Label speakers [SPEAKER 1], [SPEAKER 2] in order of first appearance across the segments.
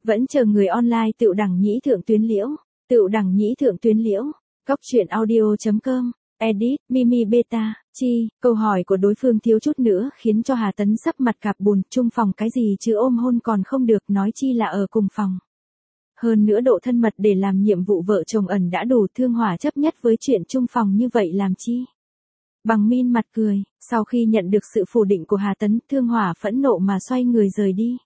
[SPEAKER 1] Vẫn chờ người online Tựu Đẳng Nhĩ Thượng Tuyến Liễu. Tựu Đẳng Nhĩ Thượng Tuyến Liễu. Góc truyện audio.com. Edit, Mimi Beta, Chi. Câu hỏi của đối phương thiếu chút nữa khiến cho Hà Tấn sắp mặt cạp bùn. Chung phòng cái gì chứ ôm hôn còn không được, nói chi là ở cùng phòng. Hơn nữa độ thân mật để làm nhiệm vụ vợ chồng ẩn đã đủ, Thương Hỏa chấp nhất với chuyện chung phòng như vậy làm chi. Bằng Min mặt cười, sau khi nhận được sự phủ định của Hà Tấn, Thương Hỏa phẫn nộ mà xoay người rời đi.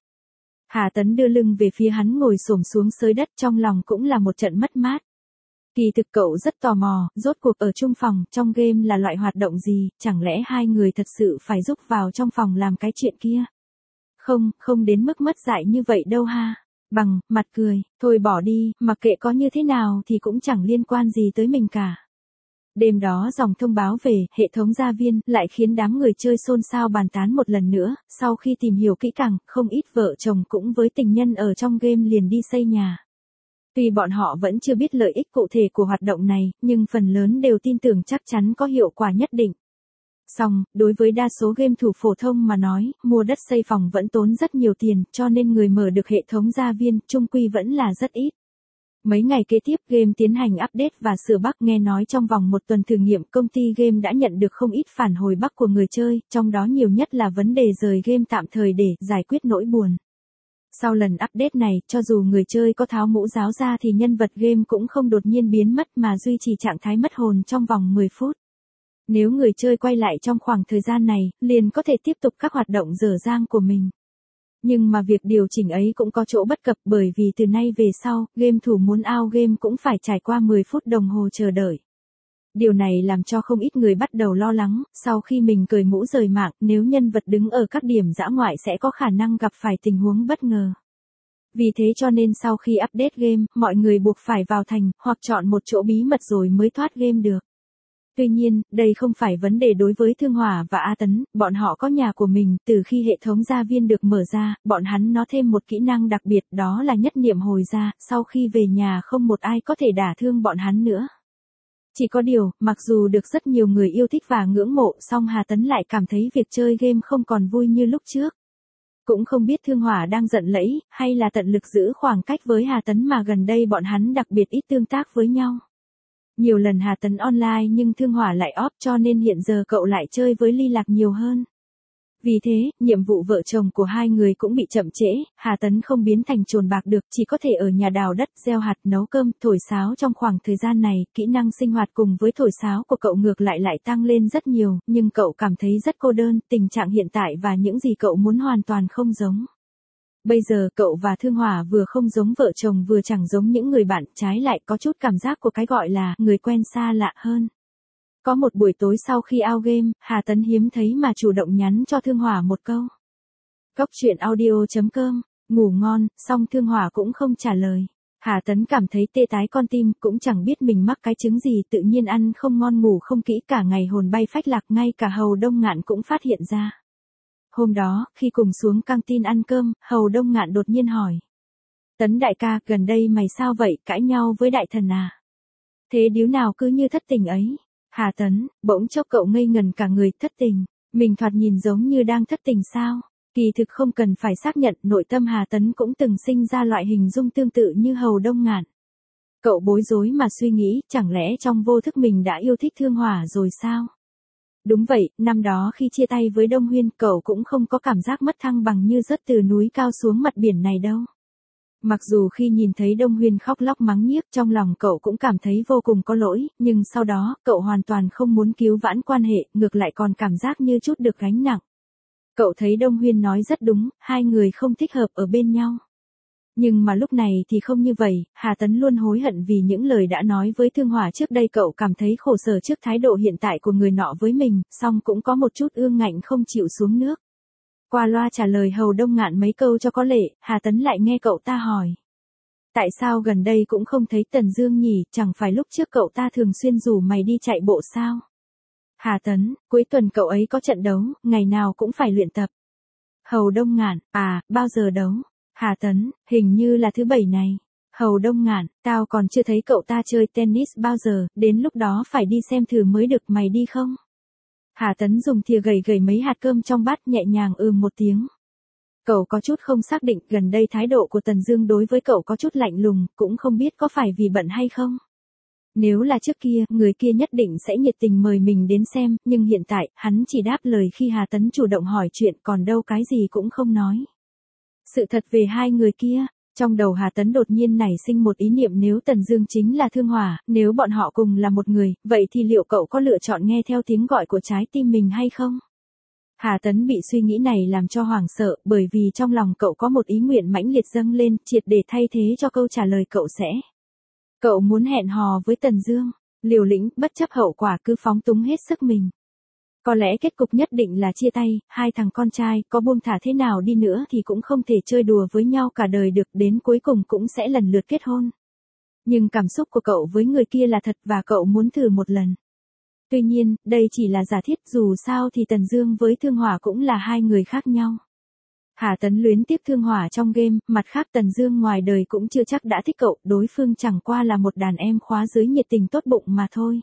[SPEAKER 1] Hà Tấn đưa lưng về phía hắn, ngồi xổm xuống xới đất, trong lòng cũng là một trận mất mát. Kỳ thực cậu rất tò mò, rốt cuộc ở chung phòng, trong game là loại hoạt động gì, chẳng lẽ hai người thật sự phải giúp vào trong phòng làm cái chuyện kia? Không đến mức mất dạy như vậy đâu ha. Bằng, mặt cười, thôi bỏ đi, mặc kệ có như thế nào thì cũng chẳng liên quan gì tới mình cả. Đêm đó dòng thông báo về hệ thống gia viên lại khiến đám người chơi xôn xao bàn tán một lần nữa, sau khi tìm hiểu kỹ càng, không ít vợ chồng cũng với tình nhân ở trong game liền đi xây nhà. Tuy bọn họ vẫn chưa biết lợi ích cụ thể của hoạt động này, nhưng phần lớn đều tin tưởng chắc chắn có hiệu quả nhất định. Song, đối với đa số game thủ phổ thông mà nói, mua đất xây phòng vẫn tốn rất nhiều tiền, cho nên người mở được hệ thống gia viên, chung quy vẫn là rất ít. Mấy ngày kế tiếp game tiến hành update và sửa bug, nghe nói trong vòng một tuần thử nghiệm công ty game đã nhận được không ít phản hồi bug của người chơi, trong đó nhiều nhất là vấn đề rời game tạm thời để giải quyết nỗi buồn. Sau lần update này, cho dù người chơi có tháo mũ giáo ra thì nhân vật game cũng không đột nhiên biến mất mà duy trì trạng thái mất hồn trong vòng 10 phút. Nếu người chơi quay lại trong khoảng thời gian này, liền có thể tiếp tục các hoạt động dở dang của mình. Nhưng mà việc điều chỉnh ấy cũng có chỗ bất cập, bởi vì từ nay về sau, game thủ muốn out game cũng phải trải qua 10 phút đồng hồ chờ đợi. Điều này làm cho không ít người bắt đầu lo lắng, sau khi mình cởi mũ rời mạng, nếu nhân vật đứng ở các điểm dã ngoại sẽ có khả năng gặp phải tình huống bất ngờ. Vì thế cho nên sau khi update game, mọi người buộc phải vào thành, hoặc chọn một chỗ bí mật rồi mới thoát game được. Tuy nhiên, đây không phải vấn đề đối với Thương Hỏa và A Tấn, bọn họ có nhà của mình, từ khi hệ thống gia viên được mở ra, bọn hắn nó thêm một kỹ năng đặc biệt, đó là nhất niệm hồi ra, sau khi về nhà không một ai có thể đả thương bọn hắn nữa. Chỉ có điều, mặc dù được rất nhiều người yêu thích và ngưỡng mộ, song Hà Tấn lại cảm thấy việc chơi game không còn vui như lúc trước. Cũng không biết Thương Hỏa đang giận lẫy, hay là tận lực giữ khoảng cách với Hà Tấn mà gần đây bọn hắn đặc biệt ít tương tác với nhau. Nhiều lần Hà Tấn online nhưng Thương Hỏa lại off, cho nên hiện giờ cậu lại chơi với Ly Lạc nhiều hơn. Vì thế, nhiệm vụ vợ chồng của hai người cũng bị chậm trễ, Hà Tấn không biến thành trồn bạc được, chỉ có thể ở nhà đào đất, gieo hạt, nấu cơm, thổi sáo. Trong khoảng thời gian này, kỹ năng sinh hoạt cùng với thổi sáo của cậu ngược lại tăng lên rất nhiều, nhưng cậu cảm thấy rất cô đơn, tình trạng hiện tại và những gì cậu muốn hoàn toàn không giống. Bây giờ cậu và Thương Hỏa vừa không giống vợ chồng vừa chẳng giống những người bạn, trái lại có chút cảm giác của cái gọi là người quen xa lạ hơn. Có một buổi tối sau khi out game, Hà Tấn hiếm thấy mà chủ động nhắn cho Thương Hỏa một câu. Góc truyện audio.com, ngủ ngon, song Thương Hỏa cũng không trả lời. Hà Tấn cảm thấy tê tái con tim, cũng chẳng biết mình mắc cái chứng gì, tự nhiên ăn không ngon ngủ không kỹ, cả ngày hồn bay phách lạc, ngay cả Hầu Đông Ngạn cũng phát hiện ra. Hôm đó, khi cùng xuống căng tin ăn cơm, Hầu Đông Ngạn đột nhiên hỏi. Tấn đại ca, gần đây mày sao vậy, cãi nhau với đại thần à? Thế điếu nào cứ như thất tình ấy? Hà Tấn, bỗng chốc cậu ngây ngần cả người, thất tình, mình thoạt nhìn giống như đang thất tình sao? Kỳ thực không cần phải xác nhận, nội tâm Hà Tấn cũng từng sinh ra loại hình dung tương tự như Hầu Đông Ngạn. Cậu bối rối mà suy nghĩ, chẳng lẽ trong vô thức mình đã yêu thích Thương Hỏa rồi sao? Đúng vậy, năm đó khi chia tay với Đông Huyên, cậu cũng không có cảm giác mất thăng bằng như rớt từ núi cao xuống mặt biển này đâu. Mặc dù khi nhìn thấy Đông Huyên khóc lóc mắng nhiếc, trong lòng cậu cũng cảm thấy vô cùng có lỗi, nhưng sau đó, cậu hoàn toàn không muốn cứu vãn quan hệ, ngược lại còn cảm giác như chút được gánh nặng. Cậu thấy Đông Huyên nói rất đúng, hai người không thích hợp ở bên nhau. Nhưng mà lúc này thì không như vậy, Hà Tấn luôn hối hận vì những lời đã nói với Thương Hỏa trước đây, cậu cảm thấy khổ sở trước thái độ hiện tại của người nọ với mình, song cũng có một chút ương ngạnh không chịu xuống nước. Qua loa trả lời Hầu Đông Ngạn mấy câu cho có lệ, Hà Tấn lại nghe cậu ta hỏi. Tại sao gần đây cũng không thấy Tần Dương nhỉ, chẳng phải lúc trước cậu ta thường xuyên rủ mày đi chạy bộ sao? Hà Tấn, cuối tuần cậu ấy có trận đấu, ngày nào cũng phải luyện tập. Hầu Đông Ngạn, à, bao giờ đấu? Hà Tấn, hình như là thứ Bảy này. Hầu Đông Ngạn, tao còn chưa thấy cậu ta chơi tennis bao giờ, đến lúc đó phải đi xem thử mới được, mày đi không? Hà Tấn dùng thìa gầy mấy hạt cơm trong bát, nhẹ nhàng một tiếng. Cậu có chút không xác định, gần đây thái độ của Tần Dương đối với cậu có chút lạnh lùng, cũng không biết có phải vì bận hay không. Nếu là trước kia, người kia nhất định sẽ nhiệt tình mời mình đến xem, nhưng hiện tại, hắn chỉ đáp lời khi Hà Tấn chủ động hỏi chuyện, còn đâu cái gì cũng không nói. Sự thật về hai người kia, trong đầu Hà Tấn đột nhiên nảy sinh một ý niệm, nếu Tần Dương chính là Thương Hỏa, nếu bọn họ cùng là một người, vậy thì liệu cậu có lựa chọn nghe theo tiếng gọi của trái tim mình hay không? Hà Tấn bị suy nghĩ này làm cho hoảng sợ, bởi vì trong lòng cậu có một ý nguyện mãnh liệt dâng lên, triệt để thay thế cho câu trả lời cậu sẽ. Cậu muốn hẹn hò với Tần Dương, liều lĩnh, bất chấp hậu quả cứ phóng túng hết sức mình. Có lẽ kết cục nhất định là chia tay, hai thằng con trai, có buông thả thế nào đi nữa thì cũng không thể chơi đùa với nhau cả đời được, đến cuối cùng cũng sẽ lần lượt kết hôn. Nhưng cảm xúc của cậu với người kia là thật và cậu muốn thử một lần. Tuy nhiên, đây chỉ là giả thiết, dù sao thì Tần Dương với Thương Hỏa cũng là hai người khác nhau. Hà Tấn luyến tiếc Thương Hỏa trong game, mặt khác Tần Dương ngoài đời cũng chưa chắc đã thích cậu, đối phương chẳng qua là một đàn em khóa dưới nhiệt tình tốt bụng mà thôi.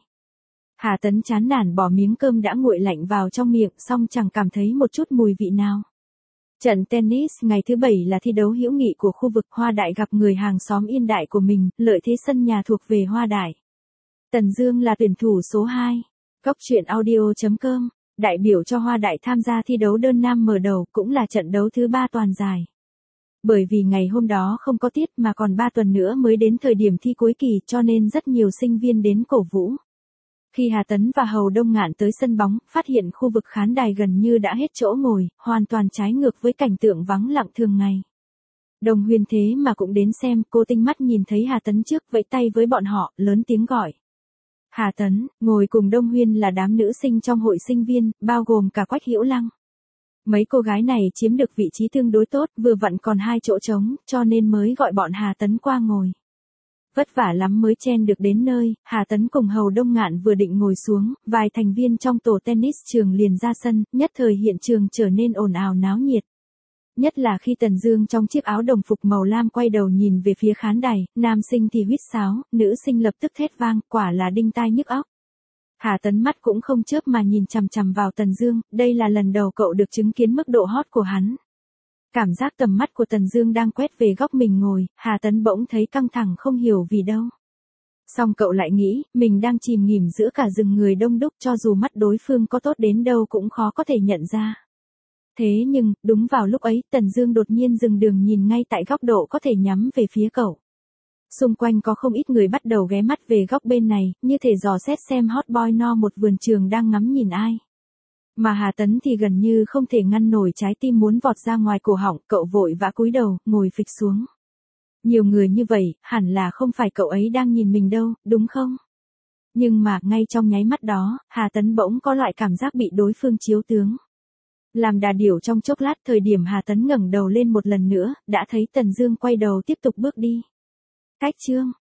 [SPEAKER 1] Hà Tấn chán nản bỏ miếng cơm đã nguội lạnh vào trong miệng, xong chẳng cảm thấy một chút mùi vị nào. Trận tennis ngày thứ 7 là thi đấu hữu nghị của khu vực Hoa Đại gặp người hàng xóm Yên Đại của mình, lợi thế sân nhà thuộc về Hoa Đại. Tần Dương là tuyển thủ số 2. Góc truyện audio.com, đại biểu cho Hoa Đại tham gia thi đấu đơn nam mở đầu, cũng là trận đấu thứ 3 toàn giải. Bởi vì ngày hôm đó không có tiết mà còn 3 tuần nữa mới đến thời điểm thi cuối kỳ, cho nên rất nhiều sinh viên đến cổ vũ. Khi Hà Tấn và Hầu Đông Ngạn tới sân bóng, phát hiện khu vực khán đài gần như đã hết chỗ ngồi, hoàn toàn trái ngược với cảnh tượng vắng lặng thường ngày. Đồng Huyền thế mà cũng đến xem, cô tinh mắt nhìn thấy Hà Tấn trước, vẫy tay với bọn họ, lớn tiếng gọi. Hà Tấn, ngồi cùng Đông Huyên là đám nữ sinh trong hội sinh viên, bao gồm cả Quách Hữu Lăng. Mấy cô gái này chiếm được vị trí tương đối tốt, vừa vặn còn 2 chỗ trống, cho nên mới gọi bọn Hà Tấn qua ngồi. Vất vả lắm mới chen được đến nơi, Hà Tấn cùng Hầu Đông Ngạn vừa định ngồi xuống, vài thành viên trong tổ tennis trường liền ra sân, nhất thời hiện trường trở nên ồn ào náo nhiệt. Nhất là khi Tần Dương trong chiếc áo đồng phục màu lam quay đầu nhìn về phía khán đài, nam sinh thì huýt sáo, nữ sinh lập tức thét vang, quả là đinh tai nhức óc. Hà Tấn mắt cũng không chớp mà nhìn chằm chằm vào Tần Dương, đây là lần đầu cậu được chứng kiến mức độ hot của hắn. Cảm giác tầm mắt của Tần Dương đang quét về góc mình ngồi, Hà Tấn bỗng thấy căng thẳng không hiểu vì đâu. Xong cậu lại nghĩ, mình đang chìm nghỉm giữa cả rừng người đông đúc, cho dù mắt đối phương có tốt đến đâu cũng khó có thể nhận ra. Thế nhưng, đúng vào lúc ấy, Tần Dương đột nhiên dừng đường nhìn ngay tại góc độ có thể nhắm về phía cậu. Xung quanh có không ít người bắt đầu ghé mắt về góc bên này, như thể dò xét xem hot boy no một vườn trường đang ngắm nhìn ai. Mà Hà Tấn thì gần như không thể ngăn nổi trái tim muốn vọt ra ngoài cổ họng, cậu vội vã cúi đầu, ngồi phịch xuống. Nhiều người như vậy, hẳn là không phải cậu ấy đang nhìn mình đâu, đúng không? Nhưng mà, ngay trong nháy mắt đó, Hà Tấn bỗng có loại cảm giác bị đối phương chiếu tướng. Làm đà điểu trong chốc lát, thời điểm Hà Tấn ngẩng đầu lên một lần nữa, đã thấy Tần Dương quay đầu tiếp tục bước đi. Cách chương